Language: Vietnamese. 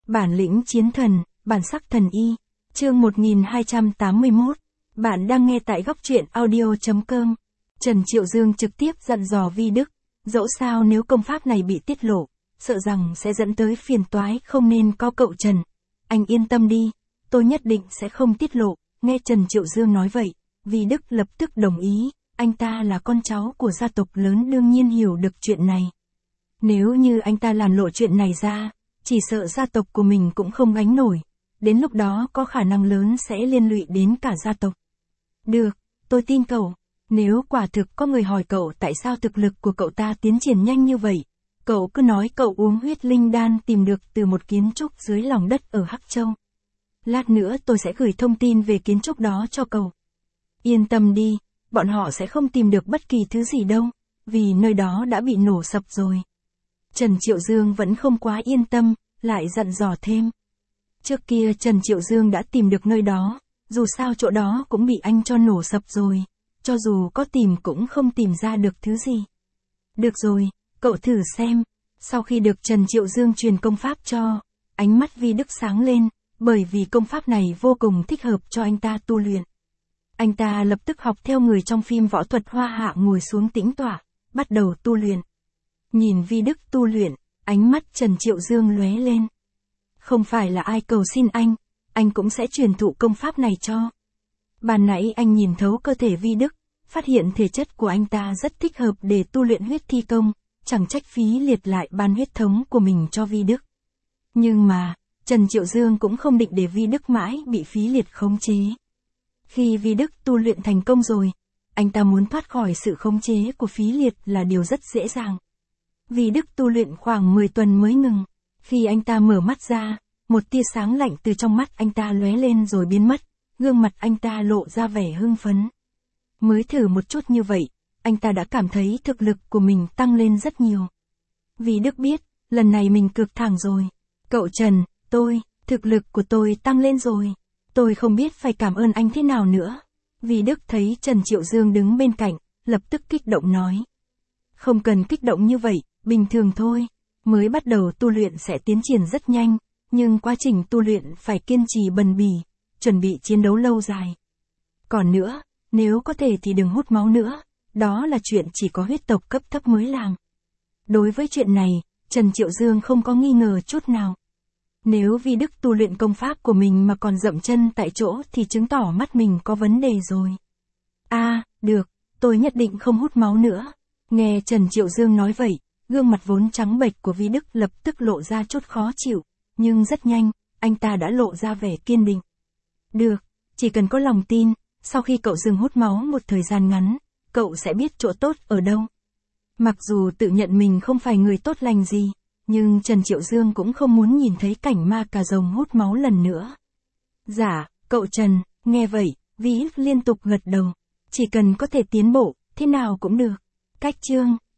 Bản lĩnh chiến thần, bản sắc thần y. Chương 1281. Bạn đang nghe tại góc truyện audio.com. Trần Triệu Dương trực tiếp dặn dò Vi Đức, dẫu sao nếu công pháp này bị tiết lộ, sợ rằng sẽ dẫn tới phiền toái, không nên có cậu Trần. Anh yên tâm đi, tôi nhất định sẽ không tiết lộ. Nghe Trần Triệu Dương nói vậy, Vi Đức lập tức đồng ý, anh ta là con cháu của gia tộc lớn đương nhiên hiểu được chuyện này. Nếu như anh ta làm lộ chuyện này ra, chỉ sợ gia tộc của mình cũng không gánh nổi, đến lúc đó có khả năng lớn sẽ liên lụy đến cả gia tộc. Được, tôi tin cậu, nếu quả thực có người hỏi cậu tại sao thực lực của cậu ta tiến triển nhanh như vậy, cậu cứ nói cậu uống huyết linh đan tìm được từ một kiến trúc dưới lòng đất ở Hắc Châu. Lát nữa tôi sẽ gửi thông tin về kiến trúc đó cho cậu. Yên tâm đi, bọn họ sẽ không tìm được bất kỳ thứ gì đâu, vì nơi đó đã bị nổ sập rồi. Trần Triệu Dương vẫn không quá yên tâm, lại dặn dò thêm. Trước kia Trần Triệu Dương đã tìm được nơi đó, dù sao chỗ đó cũng bị anh cho nổ sập rồi, cho dù có tìm cũng không tìm ra được thứ gì. Được rồi, cậu thử xem. Sau khi được Trần Triệu Dương truyền công pháp cho, ánh mắt Vi Đức sáng lên, bởi vì công pháp này vô cùng thích hợp cho anh ta tu luyện. Anh ta lập tức học theo người trong phim võ thuật Hoa Hạ ngồi xuống tĩnh tọa, bắt đầu tu luyện. Nhìn Vi Đức tu luyện, ánh mắt Trần Triệu Dương lóe lên. Không phải là ai cầu xin anh cũng sẽ truyền thụ công pháp này cho. Ban nãy anh nhìn thấu cơ thể Vi Đức, phát hiện thể chất của anh ta rất thích hợp để tu luyện huyết thi công, chẳng trách Phí Liệt lại ban huyết thống của mình cho Vi Đức. Nhưng mà, Trần Triệu Dương cũng không định để Vi Đức mãi bị Phí Liệt khống chế. Khi Vi Đức tu luyện thành công rồi, anh ta muốn thoát khỏi sự khống chế của Phí Liệt là điều rất dễ dàng. Vi Đức tu luyện khoảng 10 tuần mới ngừng. Khi anh ta mở mắt ra, một tia sáng lạnh từ trong mắt anh ta lóe lên rồi biến mất, gương mặt anh ta lộ ra vẻ hưng phấn. Mới thử một chút như vậy, anh ta đã cảm thấy thực lực của mình tăng lên rất nhiều. Vi Đức biết, lần này mình cược thẳng rồi. Cậu Trần, thực lực của tôi tăng lên rồi. Tôi không biết phải cảm ơn anh thế nào nữa. Vi Đức thấy Trần Triệu Dương đứng bên cạnh, lập tức kích động nói. Không cần kích động như vậy, bình thường thôi. Mới bắt đầu tu luyện sẽ tiến triển rất nhanh, nhưng quá trình tu luyện phải kiên trì bền bỉ, chuẩn bị chiến đấu lâu dài. Còn nữa, nếu có thể thì đừng hút máu nữa, đó là chuyện chỉ có huyết tộc cấp thấp mới làm. Đối với chuyện này, Trần Triệu Dương không có nghi ngờ chút nào. Nếu Vi Đức tu luyện công pháp của mình mà còn dậm chân tại chỗ thì chứng tỏ mắt mình có vấn đề rồi. Được, tôi nhất định không hút máu nữa. Nghe Trần Triệu Dương nói vậy, gương mặt vốn trắng bệch của Vi Đức lập tức lộ ra chút khó chịu, nhưng rất nhanh, anh ta đã lộ ra vẻ kiên định. Được, chỉ cần có lòng tin, sau khi cậu dừng hút máu một thời gian ngắn, cậu sẽ biết chỗ tốt ở đâu. Mặc dù tự nhận mình không phải người tốt lành gì, nhưng Trần Triệu Dương cũng không muốn nhìn thấy cảnh ma cà rồng hút máu lần nữa. Dạ, cậu Trần, nghe vậy, Vi Đức liên tục gật đầu. Chỉ cần có thể tiến bộ, thế nào cũng được. Cách chương